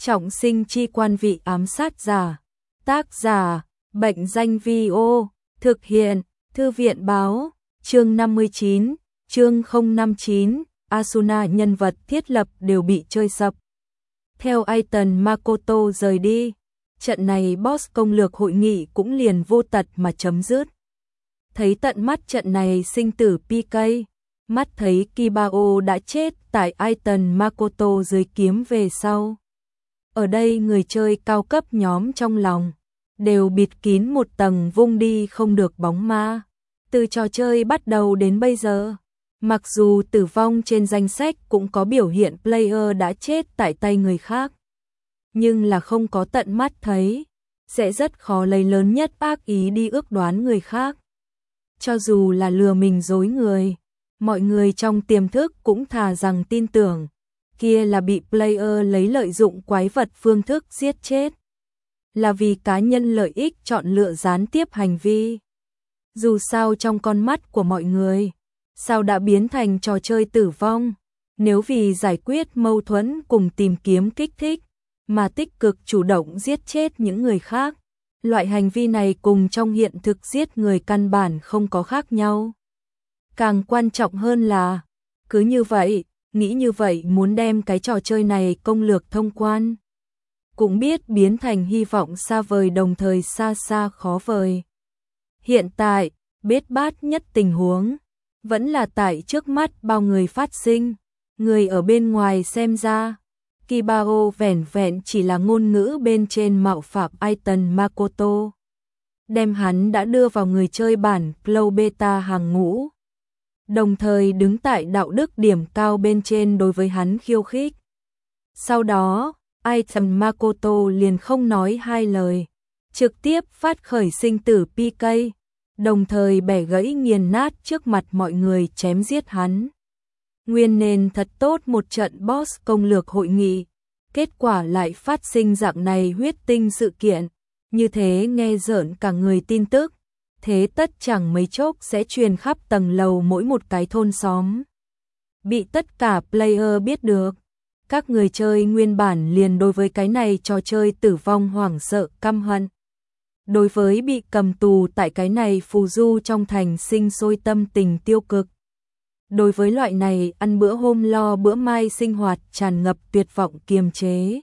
Trọng sinh chi quan vị ám sát giả. Tác giả, Bệnh danh Vi-ô, thực hiện, Thư viện báo, chương 59, chương 059, Asuna nhân vật thiết lập đều bị chơi sập. Theo Aiton Makoto rời đi, trận này boss công lược hội nghị cũng liền vô tật mà chấm dứt. Thấy tận mắt trận này sinh tử PK, mắt thấy Kibao đã chết tại Aiton Makoto dưới kiếm về sau. Ở đây người chơi cao cấp nhóm trong lòng đều bịt kín một tầng vung đi không được bóng ma. Từ trò chơi bắt đầu đến bây giờ, mặc dù tử vong trên danh sách cũng có biểu hiện player đã chết tại tay người khác, nhưng là không có tận mắt thấy, sẽ rất khó lấy lớn nhất ác ý đi ước đoán người khác. Cho dù là lừa mình dối người, mọi người trong tiềm thức cũng thà rằng tin tưởng kia là bị player lấy lợi dụng quái vật phương thức giết chết, là vì cá nhân lợi ích chọn lựa gián tiếp hành vi. Dù sao trong con mắt của mọi người, sao đã biến thành trò chơi tử vong, nếu vì giải quyết mâu thuẫn cùng tìm kiếm kích thích, mà tích cực chủ động giết chết những người khác. Loại hành vi này cùng trong hiện thực giết người căn bản không có khác nhau. Càng quan trọng hơn là, cứ như vậy, nghĩ như vậy muốn đem cái trò chơi này công lược thông quan, cũng biết biến thành hy vọng xa vời đồng thời xa xa khó vời. Hiện tại, bết bát nhất tình huống, vẫn là tại trước mắt bao người phát sinh, người ở bên ngoài xem ra. Kibao vẻn vẹn chỉ là ngôn ngữ bên trên mạo phạm Aiton Makoto, đem hắn đã đưa vào người chơi bản Cloud Beta hàng ngũ, đồng thời đứng tại đạo đức điểm cao bên trên đối với hắn khiêu khích. Sau đó, Aiton Makoto liền không nói hai lời, trực tiếp phát khởi sinh tử PK, đồng thời bẻ gãy nghiền nát trước mặt mọi người chém giết hắn. Nguyên nên thật tốt một trận boss công lược hội nghị, kết quả lại phát sinh dạng này huyết tinh sự kiện, như thế nghe rợn cả người tin tức, thế tất chẳng mấy chốc sẽ truyền khắp tầng lầu mỗi một cái thôn xóm. Bị tất cả player biết được, các người chơi nguyên bản liền đối với cái này trò chơi tử vong hoảng sợ căm hận. Đối với bị cầm tù tại cái này phù du trong thành sinh sôi tâm tình tiêu cực. Đối với loại này ăn bữa hôm lo bữa mai sinh hoạt tràn ngập tuyệt vọng kiềm chế.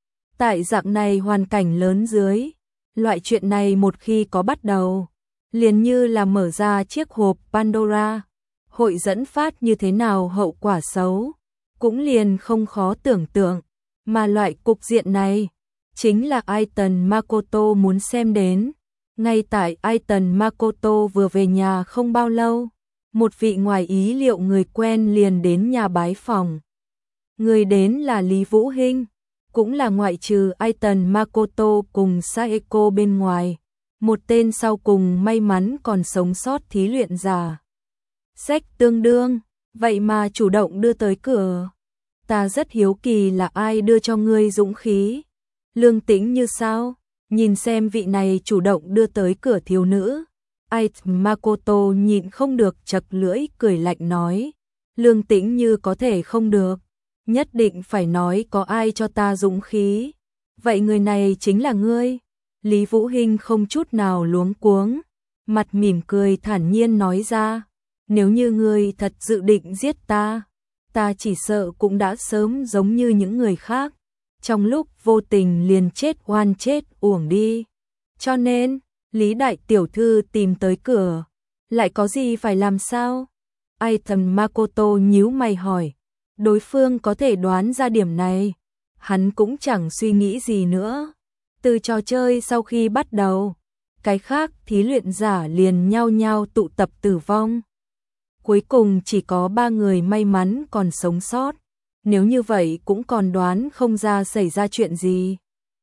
Tại dạng này hoàn cảnh lớn dưới, loại chuyện này một khi có bắt đầu, liền như là mở ra chiếc hộp Pandora, hội dẫn phát như thế nào hậu quả xấu, cũng liền không khó tưởng tượng, mà loại cục diện này, chính là Aiton Makoto muốn xem đến. Ngay tại Aiton Makoto vừa về nhà không bao lâu, một vị ngoài ý liệu người quen liền đến nhà bái phòng. Người đến là Lý Vũ Hinh, cũng là ngoại trừ Aiton Makoto cùng Saeko bên ngoài, một tên sau cùng may mắn còn sống sót thí luyện giả. Sách tương đương, vậy mà chủ động đưa tới cửa. Ta rất hiếu kỳ là ai đưa cho ngươi dũng khí. Lương Tĩnh Như sao? Nhìn xem vị này chủ động đưa tới cửa thiếu nữ. Aiton Makoto nhịn không được chật lưỡi cười lạnh nói. Lương Tĩnh Như có thể không được. Nhất định phải nói có ai cho ta dũng khí. Vậy người này chính là ngươi. Lý Vũ Hinh không chút nào luống cuống, mặt mỉm cười thản nhiên nói ra. Nếu như ngươi thật dự định giết ta, ta chỉ sợ cũng đã sớm giống như những người khác, trong lúc vô tình liền chết oan chết uổng đi. Cho nên, Lý đại tiểu thư tìm tới cửa, lại có gì phải làm sao? Aiton Makoto nhíu mày hỏi, đối phương có thể đoán ra điểm này, hắn cũng chẳng suy nghĩ gì nữa. Từ trò chơi sau khi bắt đầu, cái khác thí luyện giả liền nhao nhao tụ tập tử vong. Cuối cùng chỉ có 3 người may mắn còn sống sót, nếu như vậy cũng còn đoán không ra xảy ra chuyện gì.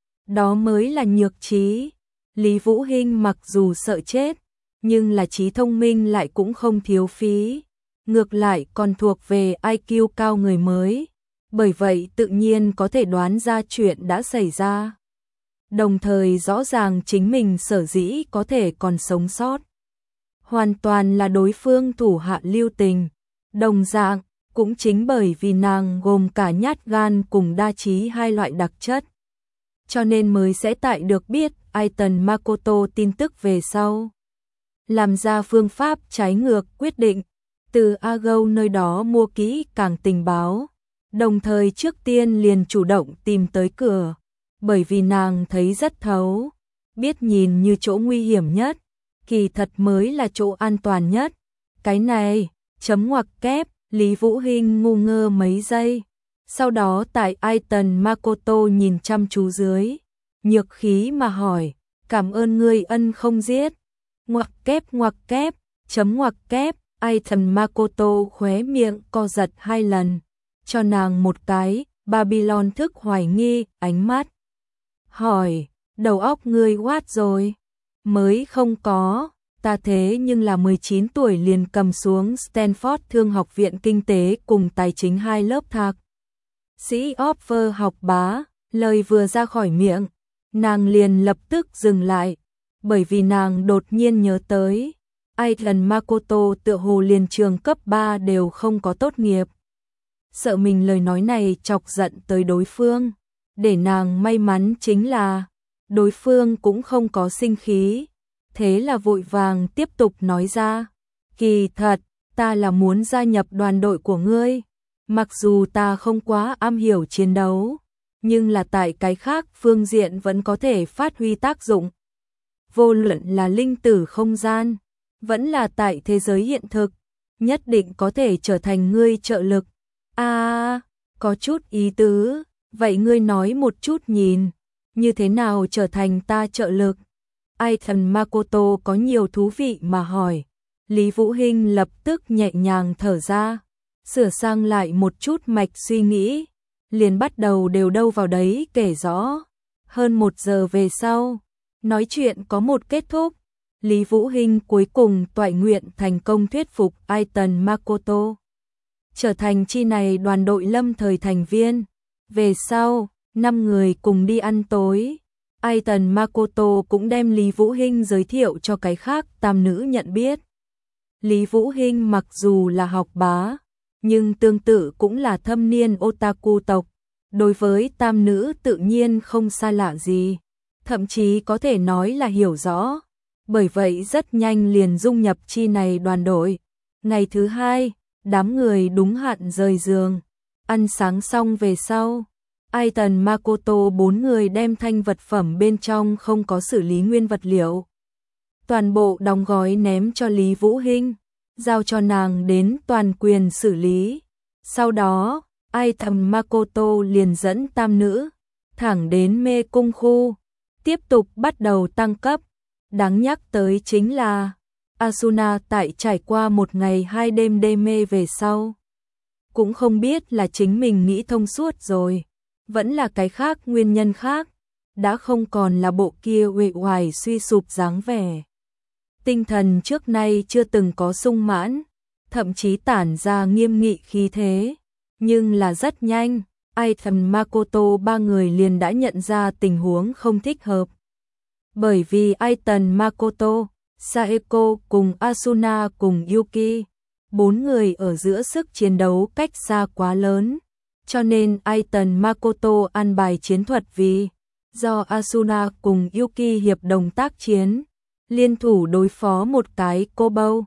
Đó mới là nhược trí. Lý Vũ Hinh mặc dù sợ chết, nhưng là trí thông minh lại cũng không thiếu phí. Ngược lại còn thuộc về IQ cao người mới, bởi vậy tự nhiên có thể đoán ra chuyện đã xảy ra. Đồng thời rõ ràng chính mình sở dĩ có thể còn sống sót, hoàn toàn là đối phương thủ hạ lưu tình. Đồng dạng, cũng chính bởi vì nàng gồm cả nhát gan cùng đa trí hai loại đặc chất, cho nên mới sẽ tại được biết Aiton Makoto tin tức về sau. Làm ra phương pháp trái ngược quyết định, từ Agou nơi đó mua kỹ càng tình báo, đồng thời trước tiên liền chủ động tìm tới cửa, bởi vì nàng thấy rất thấu, biết nhìn như chỗ nguy hiểm nhất, kỳ thật mới là chỗ an toàn nhất. Cái này, chấm ngoặc kép, Lý Vũ Hinh ngu ngơ mấy giây. Sau đó tại Aiton Makoto nhìn chăm chú dưới, nhược khí mà hỏi, cảm ơn ngươi ân không giết. Ngoặc kép, chấm ngoặc kép, Aiton Makoto khóe miệng co giật 2 lần, cho nàng một cái, Babylon thức hoài nghi, ánh mắt. Hỏi, đầu óc ngươi quát rồi? Mới không có, ta thế nhưng là 19 tuổi liền cầm xuống Stanford Thương học viện Kinh tế cùng Tài chính 2 lớp thạc sĩ offer học bá, lời vừa ra khỏi miệng, nàng liền lập tức dừng lại, bởi vì nàng đột nhiên nhớ tới, Aiton Makoto tựa hồ liền trường cấp 3 đều không có tốt nghiệp. Sợ mình lời nói này chọc giận tới đối phương, để nàng may mắn chính là, đối phương cũng không có sinh khí, thế là vội vàng tiếp tục nói ra, kỳ thật, ta là muốn gia nhập đoàn đội của ngươi. Mặc dù ta không quá am hiểu chiến đấu, nhưng là tại cái khác phương diện vẫn có thể phát huy tác dụng. Vô luận là linh tử không gian, vẫn là tại thế giới hiện thực, nhất định có thể trở thành ngươi trợ lực. Có chút ý tứ, vậy ngươi nói một chút nhìn, như thế nào trở thành ta trợ lực? Aiton Makoto có nhiều thú vị mà hỏi. Lý Vũ Hinh lập tức nhẹ nhàng thở ra, sửa sang lại một chút mạch suy nghĩ, liền bắt đầu đều đâu vào đấy kể rõ. Hơn 1 giờ về sau, nói chuyện có một kết thúc, Lý Vũ Hinh cuối cùng toại nguyện thành công thuyết phục Aiton Makoto trở thành chi này đoàn đội lâm thời thành viên. Về sau, 5 người cùng đi ăn tối. Aiton Makoto cũng đem Lý Vũ Hinh giới thiệu cho cái khác tam nữ nhận biết. Lý Vũ Hinh mặc dù là học bá, nhưng tương tự cũng là thâm niên otaku tộc, đối với tam nữ tự nhiên không xa lạ gì, thậm chí có thể nói là hiểu rõ, bởi vậy rất nhanh liền dung nhập chi này đoàn đội. Ngày thứ 2, đám người đúng hạn rời giường, ăn sáng xong về sau, Aiton Makoto 4 người đem thanh vật phẩm bên trong không có xử lý nguyên vật liệu, toàn bộ đóng gói ném cho Lý Vũ Hinh, giao cho nàng đến toàn quyền xử lý. Sau đó, Aiton Makoto liền dẫn tam nữ thẳng đến mê cung khu, tiếp tục bắt đầu tăng cấp. Đáng nhắc tới chính là Asuna tại trải qua 1 ngày 2 đêm đê mê về sau, cũng không biết là chính mình nghĩ thông suốt rồi, vẫn là cái khác nguyên nhân khác, đã không còn là bộ kia uể oải suy sụp dáng vẻ. Tinh thần trước nay chưa từng có sung mãn, thậm chí tản ra nghiêm nghị khí thế, nhưng là rất nhanh, Aiton Makoto 3 người liền đã nhận ra tình huống không thích hợp. Bởi vì Aiton Makoto, Saeko cùng Asuna cùng Yuki, 4 người ở giữa sức chiến đấu cách xa quá lớn, cho nên Aiton Makoto an bài chiến thuật vì do Asuna cùng Yuki hiệp đồng tác chiến, liên thủ đối phó một cái Kobold.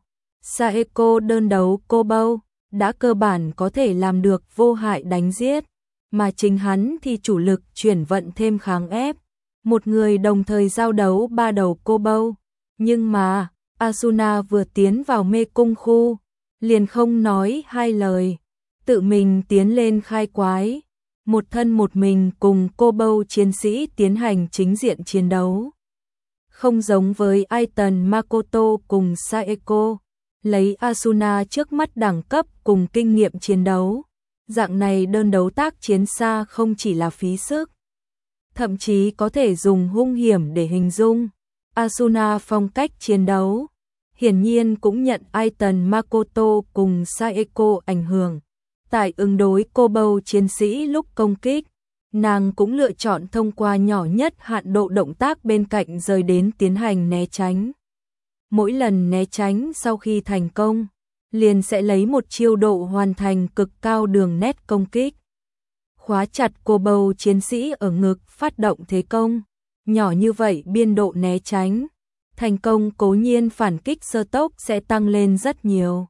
Saeko đơn đấu Kobold đã cơ bản có thể làm được vô hại đánh giết, mà chính hắn thì chủ lực chuyển vận thêm kháng ép, một người đồng thời giao đấu 3 đầu Kobold. Nhưng mà Asuna vừa tiến vào mê cung khu, liền không nói 2 lời, tự mình tiến lên khai quái, một thân một mình cùng Kobold chiến sĩ tiến hành chính diện chiến đấu. Không giống với Aiton Makoto cùng Saeko, lấy Asuna trước mắt đẳng cấp cùng kinh nghiệm chiến đấu, dạng này đơn đấu tác chiến xa không chỉ là phí sức, thậm chí có thể dùng hung hiểm để hình dung. Asuna phong cách chiến đấu hiển nhiên cũng nhận Aiton Makoto cùng Saeko ảnh hưởng. Tại ứng đối Kobold chiến sĩ lúc công kích, nàng cũng lựa chọn thông qua nhỏ nhất hạn độ động tác bên cạnh rời đến tiến hành né tránh. Mỗi lần né tránh sau khi thành công, liền sẽ lấy một chiêu độ hoàn thành cực cao đường nét công kích. khóa chặt cô bầu chiến sĩ ở ngực, phát động thế công. Nhỏ như vậy biên độ né tránh thành công, cố nhiên phản kích sơ tốc sẽ tăng lên rất nhiều.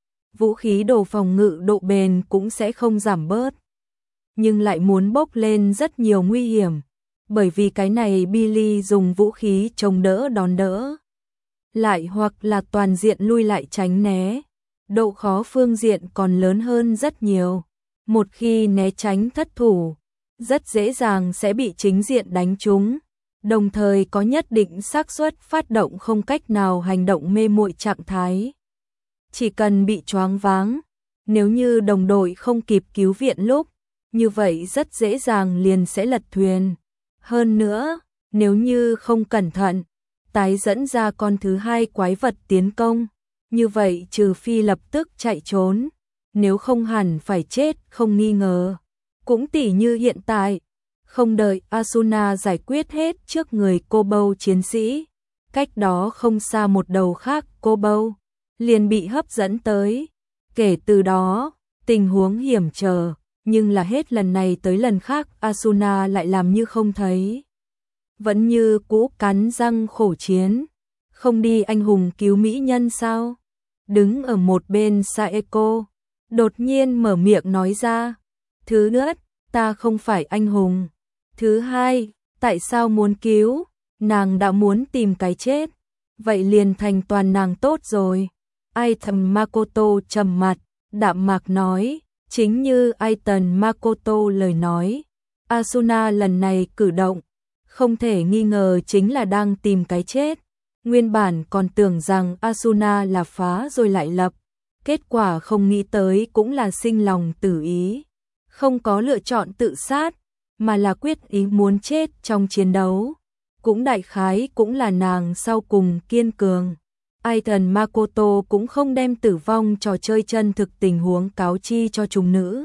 Vũ khí đồ phòng ngự độ bền cũng sẽ không giảm bớt. Nhưng lại muốn bốc lên rất nhiều nguy hiểm. Bởi vì cái này Billy dùng vũ khí chống đỡ đón đỡ. Lại hoặc là toàn diện lui lại tránh né. Độ khó phương diện còn lớn hơn rất nhiều. Một khi né tránh thất thủ, rất dễ dàng sẽ bị chính diện đánh trúng. Đồng thời có nhất định xác suất phát động không cách nào hành động mê muội trạng thái. Chỉ cần bị choáng váng, nếu như đồng đội không kịp cứu viện lúc, như vậy rất dễ dàng liền sẽ lật thuyền. Hơn nữa, nếu như không cẩn thận, tái dẫn ra con thứ hai quái vật tiến công, như vậy trừ phi lập tức chạy trốn, nếu không hẳn phải chết không nghi ngờ. Cũng tỉ như hiện tại, không đợi Asuna giải quyết hết trước người cô bầu chiến sĩ, cách đó không xa một đầu khác cô bầu liền bị hấp dẫn tới. Kể từ đó, tình huống hiểm trở, nhưng là hết lần này tới lần khác Asuna lại làm như không thấy. Vẫn như cũ cắn răng khổ chiến, không đi anh hùng cứu mỹ nhân sao? Đứng ở một bên Saeko, đột nhiên mở miệng nói ra. Thứ nhất, ta không phải anh hùng. Thứ hai, tại sao muốn cứu? Nàng đã muốn tìm cái chết. Vậy liền thành toàn nàng tốt rồi. Aiton Makoto trầm mặt, đạm mạc nói, chính như Aiton Makoto lời nói. Asuna lần này cử động, không thể nghi ngờ chính là đang tìm cái chết. Nguyên bản còn tưởng rằng Asuna là phá rồi lại lập. Kết quả không nghĩ tới cũng là sinh lòng tử ý. Không có lựa chọn tự sát, mà là quyết ý muốn chết trong chiến đấu. Cũng đại khái cũng là nàng sau cùng kiên cường. Aiton Makoto cũng không đem tử vong trò chơi chân thực tình huống cáo chi cho trùng nữ.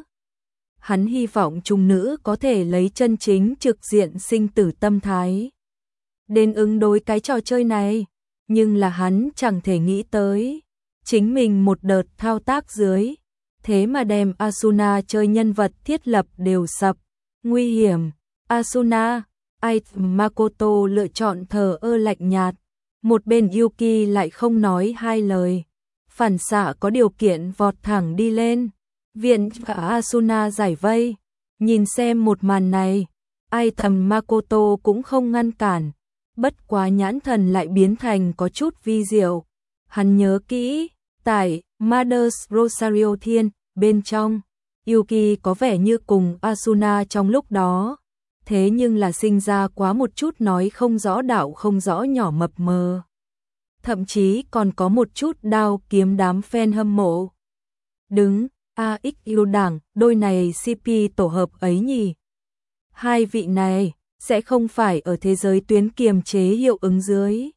Hắn hy vọng trùng nữ có thể lấy chân chính trực diện sinh tử tâm thái đến ứng đối cái trò chơi này, nhưng là hắn chẳng thể nghĩ tới. Chính mình một đợt thao tác dưới, thế mà đem Asuna chơi nhân vật thiết lập đều sập. Nguy hiểm, Asuna, Aiton Makoto lựa chọn thờ ơ lạnh nhạt. Một bên Yuki lại không nói hai lời. Phản xạ có điều kiện vọt thẳng đi lên. Viện cả Asuna giải vây. Nhìn xem một màn này, Aiton Makoto cũng không ngăn cản. Bất quá nhãn thần lại biến thành có chút vi diệu. Hắn nhớ kỹ, tại Mother's Rosario Thiên, bên trong, Yuki có vẻ như cùng Asuna trong lúc đó. Thế nhưng là sinh ra quá một chút nói không rõ đạo không rõ nhỏ mập mờ. Thậm chí còn có một chút đao kiếm đám fan hâm mộ. Đứng, AX yêu đảng, đôi này CP tổ hợp ấy nhỉ. Hai vị này, sẽ không phải ở thế giới tuyến kiềm chế hiệu ứng dưới.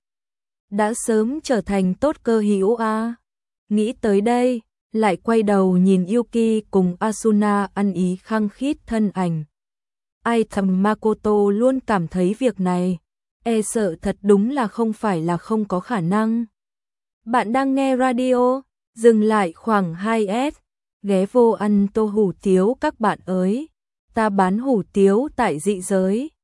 Đã sớm trở thành tốt cơ hữu a. Nghĩ tới đây, lại quay đầu nhìn Yuki cùng Asuna ăn ý khăng khít thân ảnh. Aiton Makoto luôn cảm thấy việc này, e sợ thật đúng là không phải là không có khả năng. Bạn đang nghe radio, dừng lại khoảng 2S, ghé vô ăn tô hủ tiếu các bạn ơi. Ta bán hủ tiếu tại dị giới.